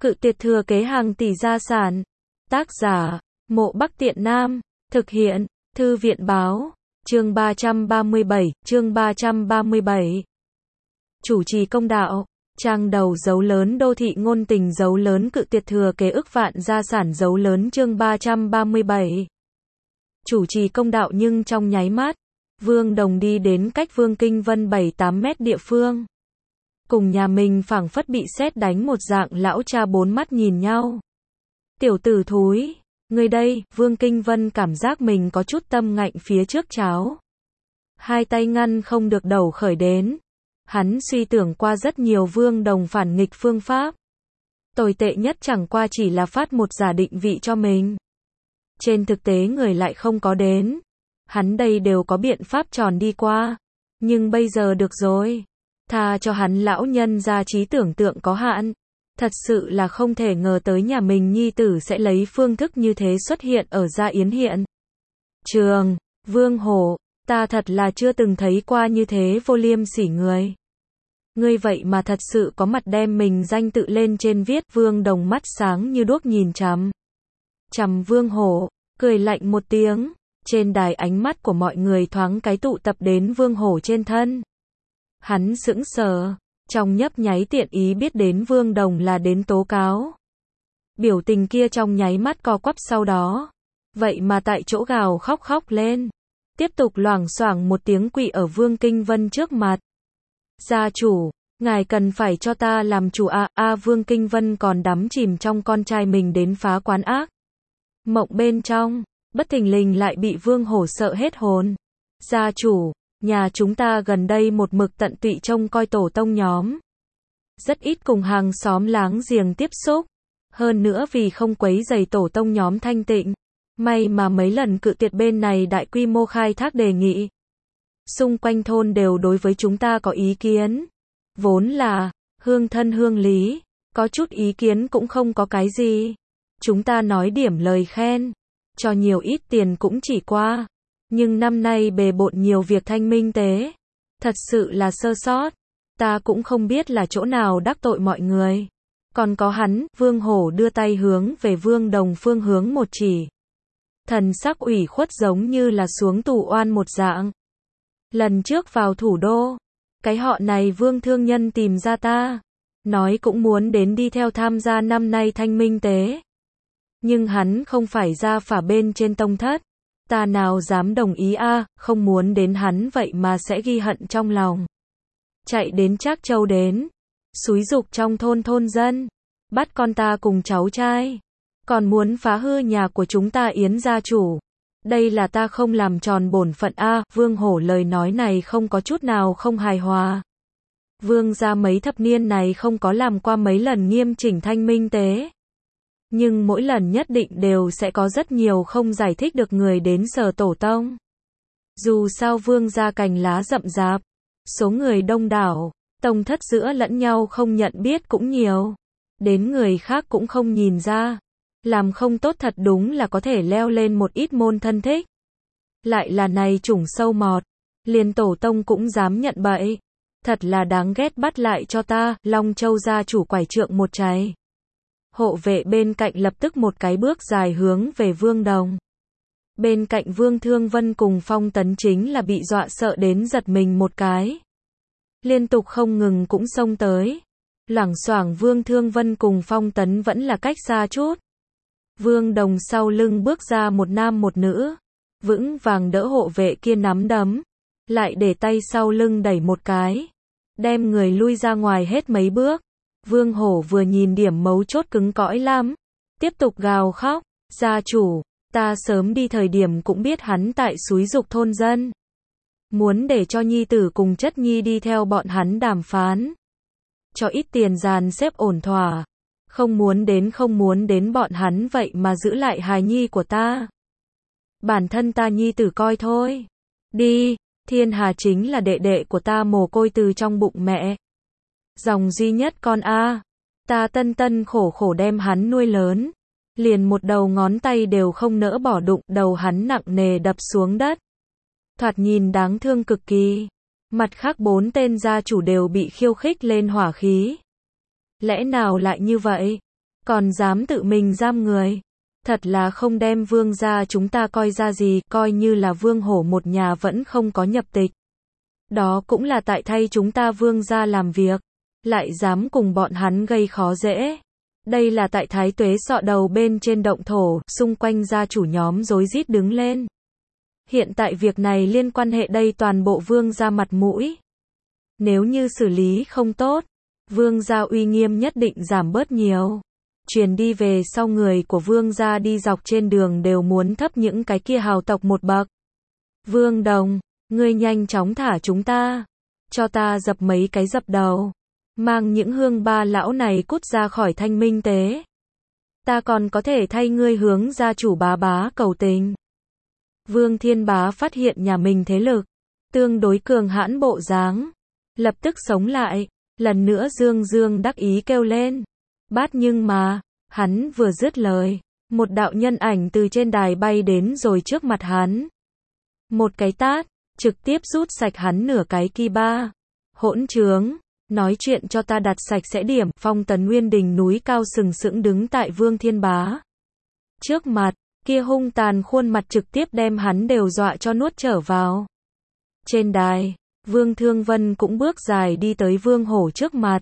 Cự tuyệt thừa kế hàng tỷ gia sản. Tác giả, Mộ Bắc Tiện Nam. Thực hiện, Thư viện báo. Chương 337. Chủ trì công đạo. Trang đầu dấu lớn đô thị ngôn tình dấu lớn cự tuyệt thừa kế ức vạn gia sản dấu lớn chương 337. Chủ trì công đạo nhưng trong nháy mắt, Vương Đồng đi đến cách Vương Kinh Vân 7-8 mét địa phương. Cùng nhà mình phảng phất bị sét đánh một dạng, lão cha bốn mắt nhìn nhau. Tiểu tử thúi, người đây, Vương Kinh Vân cảm giác mình có chút tâm ngạnh phía trước cháo. Hai tay ngăn không được đầu khởi đến. Hắn suy tưởng qua rất nhiều Vương Đồng phản nghịch phương pháp. Tồi tệ nhất chẳng qua chỉ là phát một giả định vị cho mình. Trên thực tế người lại không có đến. Hắn đây đều có biện pháp tròn đi qua. Nhưng bây giờ được rồi. Tha cho hắn lão nhân ra trí tưởng tượng có hạn. Thật sự là không thể ngờ tới nhà mình nhi tử sẽ lấy phương thức như thế xuất hiện ở Gia Yến hiện. Trường, Vương Hổ, ta thật là chưa từng thấy qua như thế vô liêm sỉ người. Ngươi vậy mà thật sự có mặt đem mình danh tự lên trên viết. Vương Đồng mắt sáng như đuốc nhìn chằm Vương Hổ, cười lạnh một tiếng. Trên đài ánh mắt của mọi người thoáng cái tụ tập đến Vương Hổ trên thân. Hắn sững sờ, trong nhấp nháy tiện ý biết đến Vương Đồng là đến tố cáo. Biểu tình kia trong nháy mắt co quắp sau đó. Vậy mà tại chỗ gào khóc lên. Tiếp tục loảng xoảng một tiếng quỵ ở Vương Kinh Vân trước mặt. Gia chủ, ngài cần phải cho ta làm chủ Vương Kinh Vân còn đắm chìm trong con trai mình đến phá quán ác mộng bên trong, bất thình lình lại bị Vương Hổ sợ hết hồn. Gia chủ, nhà chúng ta gần đây một mực tận tụy trông coi tổ tông nhóm. Rất ít cùng hàng xóm láng giềng tiếp xúc. Hơn nữa vì không quấy rầy tổ tông nhóm thanh tịnh. May mà mấy lần cự tuyệt bên này đại quy mô khai thác đề nghị. Xung quanh thôn đều đối với chúng ta có ý kiến. Vốn là, hương thân hương lý. Có chút ý kiến cũng không có cái gì. Chúng ta nói điểm lời khen. Cho nhiều ít tiền cũng chỉ qua. Nhưng năm nay bề bộn nhiều việc thanh minh tế. Thật sự là sơ sót. Ta cũng không biết là chỗ nào đắc tội mọi người. Còn có hắn, Vương Hổ đưa tay hướng về Vương Đồng phương hướng một chỉ. Thần sắc ủy khuất giống như là xuống tù oan một dạng. Lần trước vào thủ đô, cái họ này Vương thương nhân tìm ra ta. Nói cũng muốn đến đi theo tham gia năm nay thanh minh tế. Nhưng hắn không phải ra phả bên trên tông thất. Ta nào dám đồng ý không muốn đến hắn vậy mà sẽ ghi hận trong lòng. Chạy đến Trác Châu đến. Xúi giục trong thôn dân. Bắt con ta cùng cháu trai. Còn muốn phá hư nhà của chúng ta Yến gia chủ. Đây là ta không làm tròn bổn phận Vương Hổ lời nói này không có chút nào không hài hòa. Vương gia mấy thập niên này không có làm qua mấy lần nghiêm chỉnh thanh minh tế. Nhưng mỗi lần nhất định đều sẽ có rất nhiều không giải thích được người đến sờ tổ tông. Dù sao Vương gia cành lá rậm rạp, số người đông đảo, tông thất giữa lẫn nhau không nhận biết cũng nhiều. Đến người khác cũng không nhìn ra. Làm không tốt thật đúng là có thể leo lên một ít môn thân thích. Lại là này chủng sâu mọt. Liền tổ tông cũng dám nhận bậy. Thật là đáng ghét, bắt lại cho ta. Long Châu gia chủ quải trượng một cháy. Hộ vệ bên cạnh lập tức một cái bước dài hướng về Vương Đồng. Bên cạnh Vương Thương Vân cùng Phong Tấn chính là bị dọa sợ đến giật mình một cái. Liên tục không ngừng cũng xông tới. Loảng xoảng Vương Thương Vân cùng Phong Tấn vẫn là cách xa chút. Vương Đồng sau lưng bước ra một nam một nữ. Vững vàng đỡ hộ vệ kia nắm đấm. Lại để tay sau lưng đẩy một cái. Đem người lui ra ngoài hết mấy bước. Vương Hổ vừa nhìn điểm mấu chốt cứng cõi lắm. Tiếp tục gào khóc. Gia chủ, ta sớm đi thời điểm cũng biết hắn tại xúi giục thôn dân. Muốn để cho nhi tử cùng chất nhi đi theo bọn hắn đàm phán. Cho ít tiền dàn xếp ổn thỏa. Không muốn đến bọn hắn vậy mà giữ lại hài nhi của ta. Bản thân ta nhi tử coi thôi. Đi, Thiên Hà chính là đệ đệ của ta mồ côi từ trong bụng mẹ. Dòng duy nhất con ta tân khổ đem hắn nuôi lớn. Liền một đầu ngón tay đều không nỡ bỏ đụng, đầu hắn nặng nề đập xuống đất. Thoạt nhìn đáng thương cực kỳ. Mặt khác 4 tên gia chủ đều bị khiêu khích lên hỏa khí. Lẽ nào lại như vậy? còn dám tự mình giam người. Thật là không đem vương gia chúng ta coi ra gì, coi như là Vương Hổ một nhà vẫn không có nhập tịch. Đó cũng là tại thay chúng ta vương gia làm việc, lại dám cùng bọn hắn gây khó dễ. Đây là tại Thái Tuế sọ đầu bên trên động thổ, xung quanh gia chủ nhóm rối rít đứng lên. Hiện tại việc này liên quan hệ đây toàn bộ vương gia mặt mũi. Nếu như xử lý không tốt, vương gia uy nghiêm nhất định giảm bớt nhiều. Truyền đi về sau người của vương gia đi dọc trên đường đều muốn thấp những cái kia hào tộc một bậc. Vương Đồng, ngươi nhanh chóng thả chúng ta, cho ta dập mấy cái dập đầu, mang những hương ba lão này cút ra khỏi Thanh Minh tế. Ta còn có thể thay ngươi hướng gia chủ bá bá cầu tình. Vương Thiên Bá phát hiện nhà mình thế lực tương đối cường hãn bộ dáng, lập tức sống lại, lần nữa dương dương đắc ý kêu lên. Bát, nhưng mà, hắn vừa dứt lời, một đạo nhân ảnh từ trên đài bay đến rồi trước mặt hắn. Một cái tát, trực tiếp rút sạch hắn nửa cái ki ba. Hỗn trướng, nói chuyện cho ta đặt sạch sẽ điểm. Phong Tấn Nguyên đỉnh núi cao sừng sững đứng tại Vương Thiên Bá trước mặt, kia hung tàn khuôn mặt trực tiếp đem hắn đều dọa cho nuốt trở vào. Trên đài, Vương Thương Vân cũng bước dài đi tới Vương Hổ trước mặt,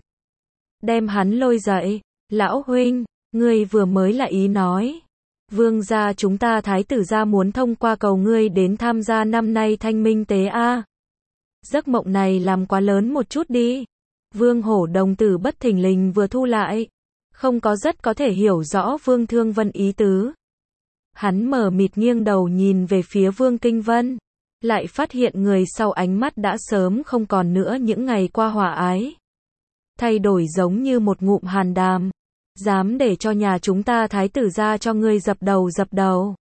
đem hắn lôi dậy. Lão huynh, ngươi vừa mới là ý nói, vương gia chúng ta thái tử gia muốn thông qua cầu ngươi đến tham gia năm nay Thanh Minh tế a. Giấc mộng này làm quá lớn một chút đi. Vương Hổ đồng tử bất thình lình vừa thu lại, không có rất có thể hiểu rõ Vương Thương Vân ý tứ. Hắn mờ mịt nghiêng đầu nhìn về phía Vương Kinh Vân, lại phát hiện người sau ánh mắt đã sớm không còn nữa những ngày qua hòa ái, thay đổi giống như một ngụm hàn đàm. Dám để cho nhà chúng ta thái tử ra cho ngươi dập đầu.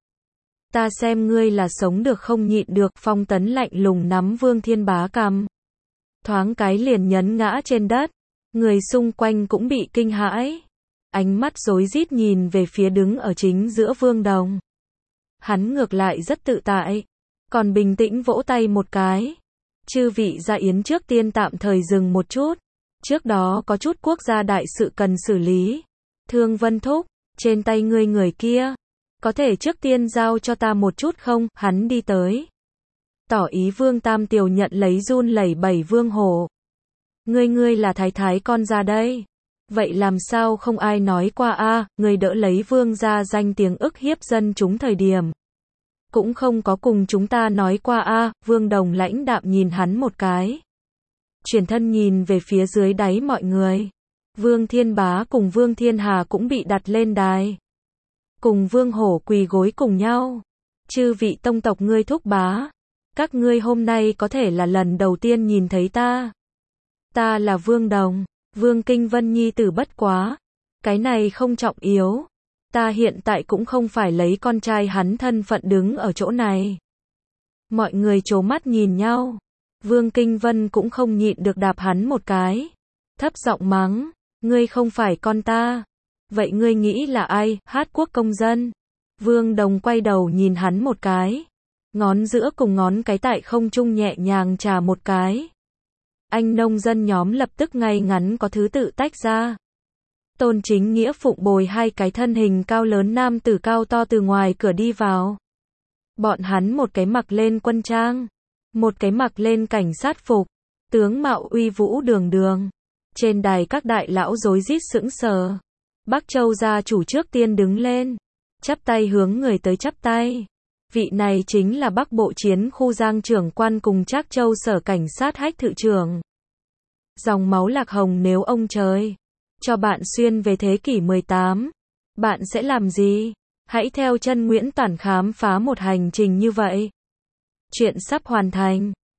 Ta xem ngươi là sống được không nhịn được. Phong Tấn lạnh lùng nắm Vương Thiên Bá cằm, thoáng cái liền nhấn ngã trên đất. Người xung quanh cũng bị kinh hãi, ánh mắt rối rít nhìn về phía đứng ở chính giữa Vương Đồng. Hắn ngược lại rất tự tại, còn bình tĩnh vỗ tay một cái. Chư vị gia yến trước tiên tạm thời dừng một chút, trước đó có chút quốc gia đại sự cần xử lý. Thương Vân thúc, trên tay ngươi người kia, có thể trước tiên giao cho ta một chút không? Hắn đi tới, tỏ ý Vương Tam Tiểu nhận lấy run lẩy bẩy Vương Hổ. Ngươi là thái con ra đây. Vậy làm sao không ai nói qua a? Ngươi đỡ lấy Vương gia danh tiếng ức hiếp dân chúng thời điểm, cũng không có cùng chúng ta nói qua a. Vương Đồng lãnh đạm nhìn hắn một cái, chuyển thân nhìn về phía dưới đáy mọi người. Vương Thiên Bá cùng Vương Thiên Hà cũng bị đặt lên đài, cùng Vương Hổ quỳ gối cùng nhau. Chư vị tông tộc ngươi thúc bá, các ngươi hôm nay có thể là lần đầu tiên nhìn thấy ta. Ta là Vương Đồng, Vương Kinh Vân nhi tử bất quá. Cái này không trọng yếu. Ta hiện tại cũng không phải lấy con trai hắn thân phận đứng ở chỗ này. Mọi người trố mắt nhìn nhau. Vương Kinh Vân cũng không nhịn được đạp hắn một cái, thấp giọng mắng. Ngươi không phải con ta. Vậy ngươi nghĩ là ai? Hát quốc công dân. Vương Đồng quay đầu nhìn hắn một cái, ngón giữa cùng ngón cái tại không trung nhẹ nhàng chà một cái. Anh nông dân nhóm lập tức ngay ngắn có thứ tự tách ra. Tôn Chính Nghĩa phụng bồi hai cái thân hình cao lớn nam tử cao to từ ngoài cửa đi vào. Bọn hắn một cái mặc lên quân trang, một cái mặc lên cảnh sát phục, tướng mạo uy vũ đường đường. Trên đài các đại lão rối rít sững sờ. Bắc Châu gia chủ trước tiên đứng lên, chắp tay hướng người tới chắp tay. Vị này chính là Bắc Bộ Chiến khu Giang trưởng quan cùng Trác Châu sở cảnh sát Hách thự trưởng. Dòng máu Lạc Hồng, nếu ông trời cho bạn xuyên về thế kỷ 18, bạn sẽ làm gì? Hãy theo chân Nguyễn Toản khám phá một hành trình như vậy. Chuyện sắp hoàn thành.